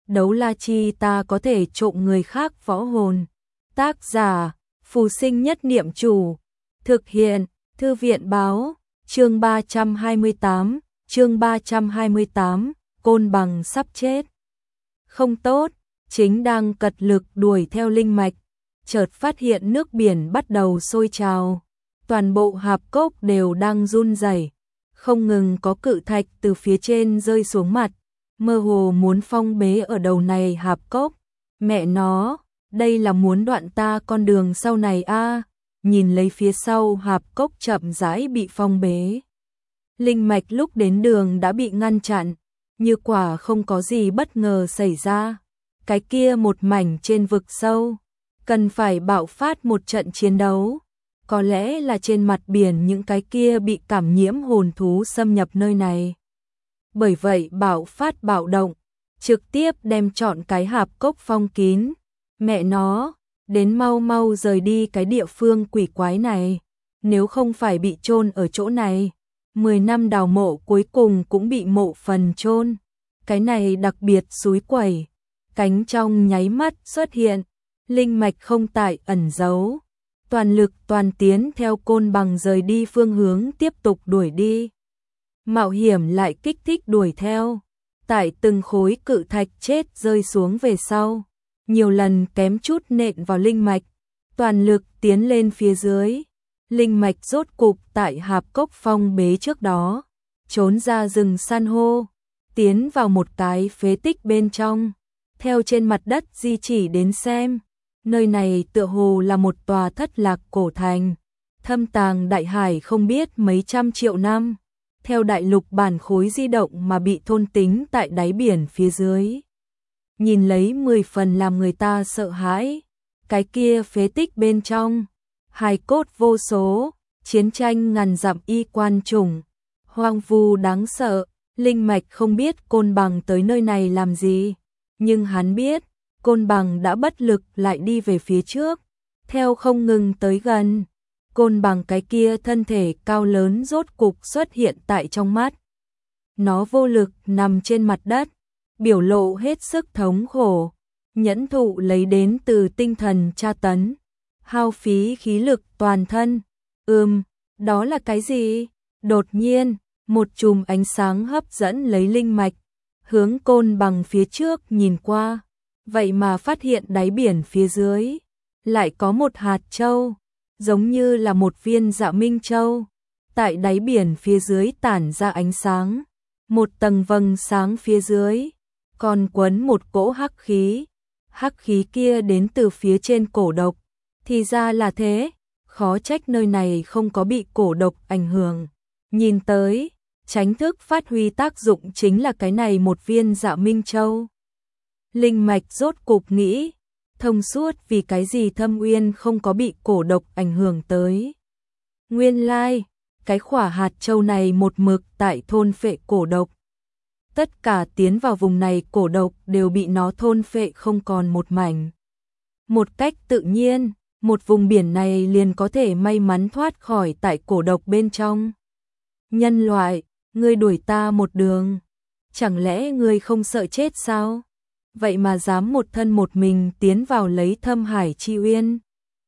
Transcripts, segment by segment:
đấu la chi ta có thể trộm người khác võ hồn. Tác giả, Phù Sinh Nhất Niệm Chủ. Thực hiện, Thư viện Báo. Chương 328, chương 328, Côn Bằng sắp chết. Không tốt, chính đang cật lực đuổi theo linh mạch, chợt phát hiện nước biển bắt đầu sôi trào. Toàn bộ hạp cốc đều đang run rẩy, không ngừng có cự thạch từ phía trên rơi xuống mặt, mơ hồ muốn phong bế ở đầu này hạp cốc. Mẹ nó, đây là muốn đoạn ta con đường sau này a. Nhìn lấy phía sau hạp cốc chậm rãi bị phong bế. Linh mạch lúc đến đường đã bị ngăn chặn, như quả không có gì bất ngờ xảy ra. Cái kia một mảnh trên vực sâu, cần phải bạo phát một trận chiến đấu. Có lẽ là trên mặt biển những cái kia bị cảm nhiễm hồn thú xâm nhập nơi này. Bởi vậy bạo phát bạo động, trực tiếp đem trọn cái hạp cốc phong kín. Mẹ nó, đến mau mau rời đi cái địa phương quỷ quái này, nếu không phải bị chôn ở chỗ này. 10 năm đào mộ cuối cùng cũng bị mộ phần chôn. Cái này đặc biệt xúi quẩy, cánh trong nháy mắt xuất hiện, linh mạch không tại ẩn giấu. Toàn lực toàn tiến theo Côn Bằng rời đi phương hướng tiếp tục đuổi đi. Mạo hiểm lại kích thích đuổi theo. Tại từng khối cự thạch chết rơi xuống về sau, nhiều lần kém chút nện vào linh mạch. Toàn lực tiến lên phía dưới. Linh mạch rốt cục tại hạp cốc phong bế trước đó, trốn ra rừng san hô, tiến vào một cái phế tích bên trong. Theo trên mặt đất di chỉ đến xem, nơi này tựa hồ là một tòa thất lạc cổ thành, thâm tàng đại hải không biết mấy trăm triệu năm, theo đại lục bản khối di động mà bị thôn tính tại đáy biển phía dưới. Nhìn lấy 10 phần làm người ta sợ hãi, cái kia phế tích bên trong, hài cốt vô số, chiến tranh ngàn dặm y quan trùng, hoang vu đáng sợ. Linh mạch không biết Côn Bằng tới nơi này làm gì, nhưng hắn biết Côn Bằng đã bất lực lại đi về phía trước, theo không ngừng tới gần. Côn Bằng cái kia thân thể cao lớn rốt cục xuất hiện tại trong mắt. Nó vô lực nằm trên mặt đất, biểu lộ hết sức thống khổ, nhẫn thụ lấy đến từ tinh thần tra tấn, hao phí khí lực toàn thân. Đó là cái gì? Đột nhiên, một chùm ánh sáng hấp dẫn lấy linh mạch, hướng Côn Bằng phía trước nhìn qua, vậy mà phát hiện đáy biển phía dưới lại có một hạt châu, giống như là một viên Dạ Minh Châu, tại đáy biển phía dưới tản ra ánh sáng. Một tầng vầng sáng phía dưới còn quấn một cỗ hắc khí. Hắc khí kia đến từ phía trên cổ độc. Thì ra là thế, khó trách nơi này không có bị cổ độc ảnh hưởng. Nhìn tới, tránh thức phát huy tác dụng chính là cái này một viên Dạ Minh Châu. Linh mạch rốt cục nghĩ thông suốt vì cái gì Thâm Uyên không có bị cổ độc ảnh hưởng tới. Nguyên lai, cái khỏa hạt châu này một mực tại thôn phệ cổ độc. Tất cả tiến vào vùng này cổ độc đều bị nó thôn phệ không còn một mảnh. Một cách tự nhiên, một vùng biển này liền có thể may mắn thoát khỏi tại cổ độc bên trong. Nhân loại, ngươi đuổi ta một đường, chẳng lẽ ngươi không sợ chết sao? Vậy mà dám một thân một mình tiến vào lấy Thâm Hải Chi Uyên.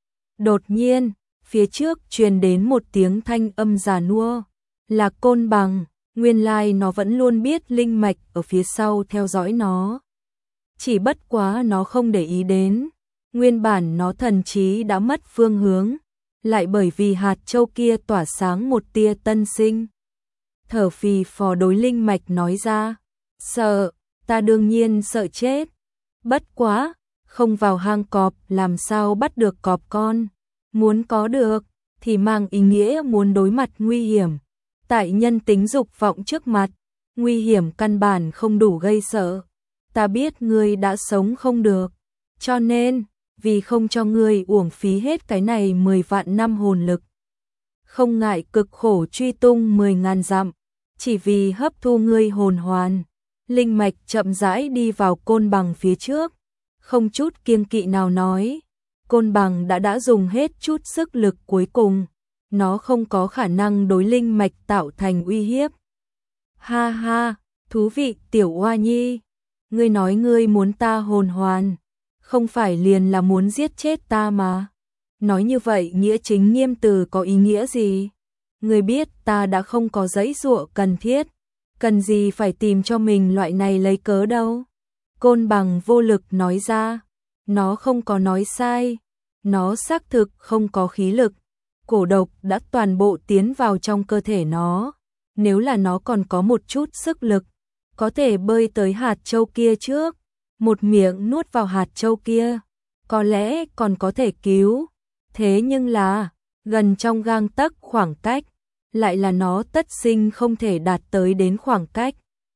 Đột nhiên, phía trước truyền đến một tiếng thanh âm già nua, là Côn Bằng. Nguyên lai nó vẫn luôn biết linh mạch ở phía sau theo dõi nó. Chỉ bất quá nó không để ý đến, nguyên bản nó thần trí đã mất phương hướng, lại bởi vì hạt châu kia tỏa sáng một tia tân sinh. Thở phì phò đối linh mạch nói ra, sợ, ta đương nhiên sợ chết. Bất quá, không vào hang cọp làm sao bắt được cọp con. Muốn có được, thì mang ý nghĩa muốn đối mặt nguy hiểm. Tại nhân tính dục vọng trước mặt, nguy hiểm căn bản không đủ gây sợ. Ta biết ngươi đã sống không được, cho nên, vì không cho ngươi uổng phí hết cái này 10 vạn năm hồn lực, không ngại cực khổ truy tung 10.000 dặm, chỉ vì hấp thu ngươi hồn hoàn. Linh mạch chậm rãi đi vào Côn Bằng phía trước, không chút kiêng kỵ nào nói, Côn Bằng đã dùng hết chút sức lực cuối cùng, nó không có khả năng đối linh mạch tạo thành uy hiếp. Ha ha, thú vị tiểu oa nhi, Ngươi nói ngươi muốn ta hồn hoàn, không phải liền là muốn giết chết ta mà. Nói như vậy nghĩa chính nghiêm từ có ý nghĩa gì? Ngươi biết ta đã không có giãy giụa cần thiết, cần gì phải tìm cho mình loại này lấy cớ đâu. Côn Bằng vô lực nói ra, nó không có nói sai, nó xác thực không có khí lực, cổ độc đã toàn bộ tiến vào trong cơ thể nó, nếu là nó còn có một chút sức lực, có thể bơi tới hạt châu kia trước, một miệng nuốt vào hạt châu kia, có lẽ còn có thể cứu, thế nhưng là, gần trong gang tấc khoảng cách, lại là nó tất sinh không thể đạt tới đến khoảng cách.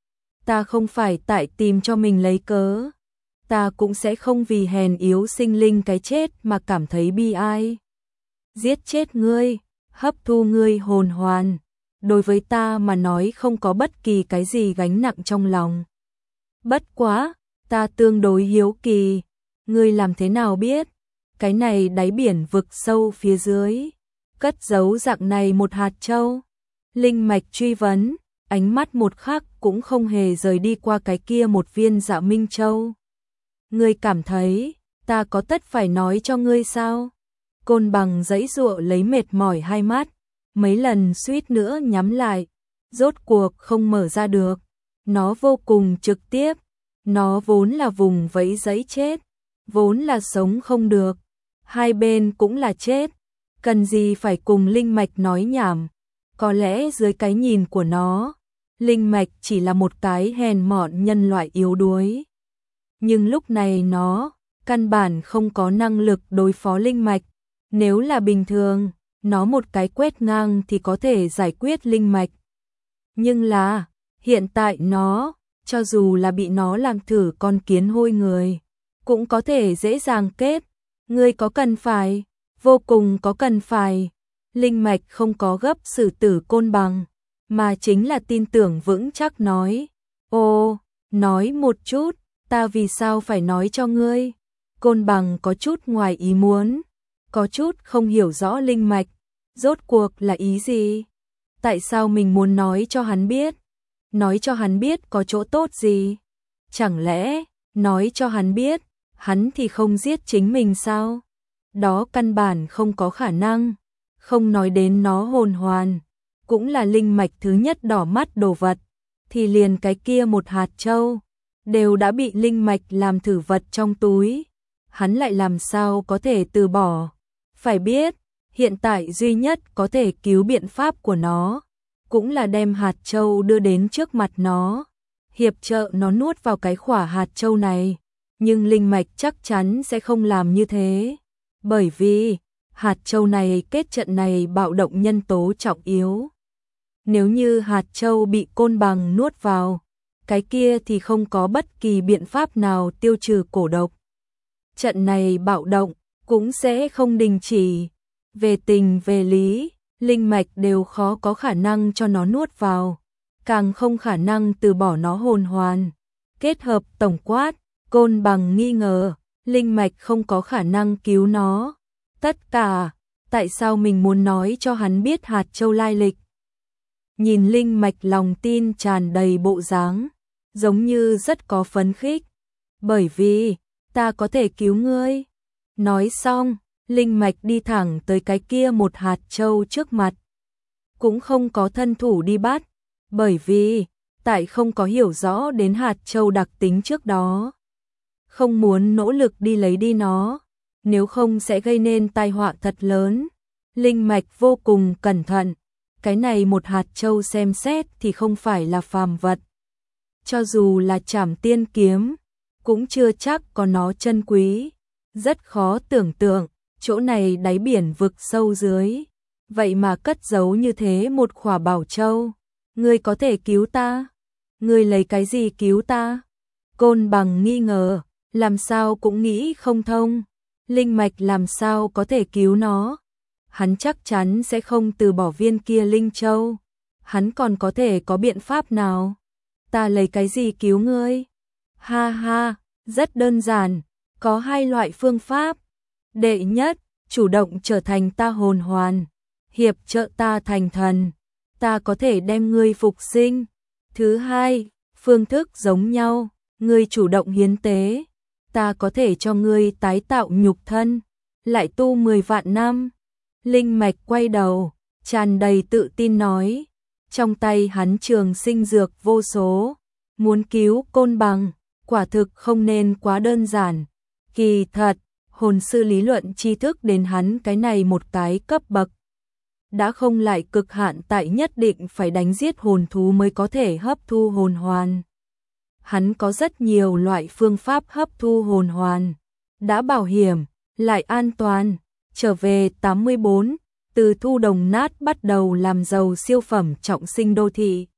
Ta không phải tại tìm cho mình lấy cớ, ta cũng sẽ không vì hèn yếu sinh linh cái chết mà cảm thấy bi ai. Giết chết ngươi, hấp thu ngươi hồn hoàn, đối với ta mà nói không có bất kỳ cái gì gánh nặng trong lòng. Bất quá, ta tương đối hiếu kỳ, ngươi làm thế nào biết, cái này đáy biển vực sâu phía dưới, cất giấu dạng này một hạt châu. Linh mạch truy vấn, ánh mắt một khắc cũng không hề rời đi qua cái kia một viên Dạ Minh Châu. Ngươi cảm thấy, ta có tất phải nói cho ngươi sao? Côn Bằng giãy giụa lấy mệt mỏi hai mắt, mấy lần suýt nữa nhắm lại, rốt cuộc không mở ra được. Nó vô cùng trực tiếp, nó vốn là vùng vẫy giấy chết, vốn là sống không được, hai bên cũng là chết, cần gì phải cùng linh mạch nói nhảm. Có lẽ dưới cái nhìn của nó, linh mạch chỉ là một cái hèn mọn nhân loại yếu đuối. Nhưng lúc này nó, căn bản không có năng lực đối phó linh mạch. Nếu là bình thường, nó một cái quét ngang thì có thể giải quyết linh mạch. Nhưng là, hiện tại nó, cho dù là bị nó làm thử con kiến hôi người, cũng có thể dễ dàng kết. Ngươi có cần phải, vô cùng có cần phải. Linh mạch không có gấp xử tử Côn Bằng, mà chính là tin tưởng vững chắc nói. Ô, nói một chút, ta vì sao phải nói cho ngươi? Côn Bằng có chút ngoài ý muốn, có chút không hiểu rõ linh mạch, rốt cuộc là ý gì? Tại sao mình muốn nói cho hắn biết? Nói cho hắn biết có chỗ tốt gì? Chẳng lẽ, nói cho hắn biết, hắn thì không giết chính mình sao? Đó căn bản không có khả năng. Không nói đến nó hồn hoàn, cũng là linh mạch thứ nhất đỏ mắt đồ vật, thì liền cái kia một hạt châu, đều đã bị linh mạch làm thử vật trong túi. Hắn lại làm sao có thể từ bỏ? Phải biết, hiện tại duy nhất có thể cứu biện pháp của nó, cũng là đem hạt châu đưa đến trước mặt nó, hiệp trợ nó nuốt vào cái khỏa hạt châu này. Nhưng linh mạch chắc chắn sẽ không làm như thế, bởi vì hạt châu này kết trận này bạo động nhân tố trọng yếu. Nếu như hạt châu bị Côn Bằng nuốt vào, cái kia thì không có bất kỳ biện pháp nào tiêu trừ cổ độc. Trận này bạo động cũng sẽ không đình chỉ. Về tình về lý, linh mạch đều khó có khả năng cho nó nuốt vào, càng không khả năng từ bỏ nó hồn hoàn. Kết hợp tổng quát, Côn Bằng nghi ngờ, linh mạch không có khả năng cứu nó. Tất cả, tại sao mình muốn nói cho hắn biết hạt châu lai lịch? Nhìn linh mạch lòng tin tràn đầy bộ dáng, giống như rất có phấn khích. Bởi vì, ta có thể cứu ngươi. Nói xong, linh mạch đi thẳng tới cái kia một hạt châu trước mặt. Cũng không có thân thủ đi bắt, bởi vì, tại không có hiểu rõ đến hạt châu đặc tính trước đó. Không muốn nỗ lực đi lấy đi nó, nếu không sẽ gây nên tai họa thật lớn. Linh mạch vô cùng cẩn thận, cái này một hạt châu xem xét thì không phải là phàm vật. Cho dù là Trảm Tiên kiếm, cũng chưa chắc có nó chân quý. Rất khó tưởng tượng, chỗ này đáy biển vực sâu dưới, vậy mà cất giấu như thế một khỏa bảo châu. Ngươi có thể cứu ta? Ngươi lấy cái gì cứu ta? Côn Bằng nghi ngờ, làm sao cũng nghĩ không thông. Linh mạch làm sao có thể cứu nó? Hắn chắc chắn sẽ không từ bỏ viên kia linh châu. Hắn còn có thể có biện pháp nào? Ta lấy cái gì cứu ngươi? Ha ha, rất đơn giản, có hai loại phương pháp. Đệ nhất, chủ động trở thành ta hồn hoàn, hiệp trợ ta thành thần, ta có thể đem ngươi phục sinh. Thứ hai, phương thức giống nhau, ngươi chủ động hiến tế, ta có thể cho ngươi tái tạo nhục thân, lại tu 10 vạn năm. Linh mạch quay đầu, tràn đầy tự tin nói, trong tay hắn trường sinh dược vô số, muốn cứu Côn Bằng, quả thực không nên quá đơn giản. Kỳ thật, hồn sư lý luận tri thức đến hắn cái này một cái cấp bậc. Đã không lại cực hạn tại nhất định phải đánh giết hồn thú mới có thể hấp thu hồn hoàn. Hắn có rất nhiều loại phương pháp hấp thu hồn hoàn, đã bảo hiểm, lại an toàn. Trở về 84, từ thu đồng nát bắt đầu làm giàu siêu phẩm trọng sinh đô thị.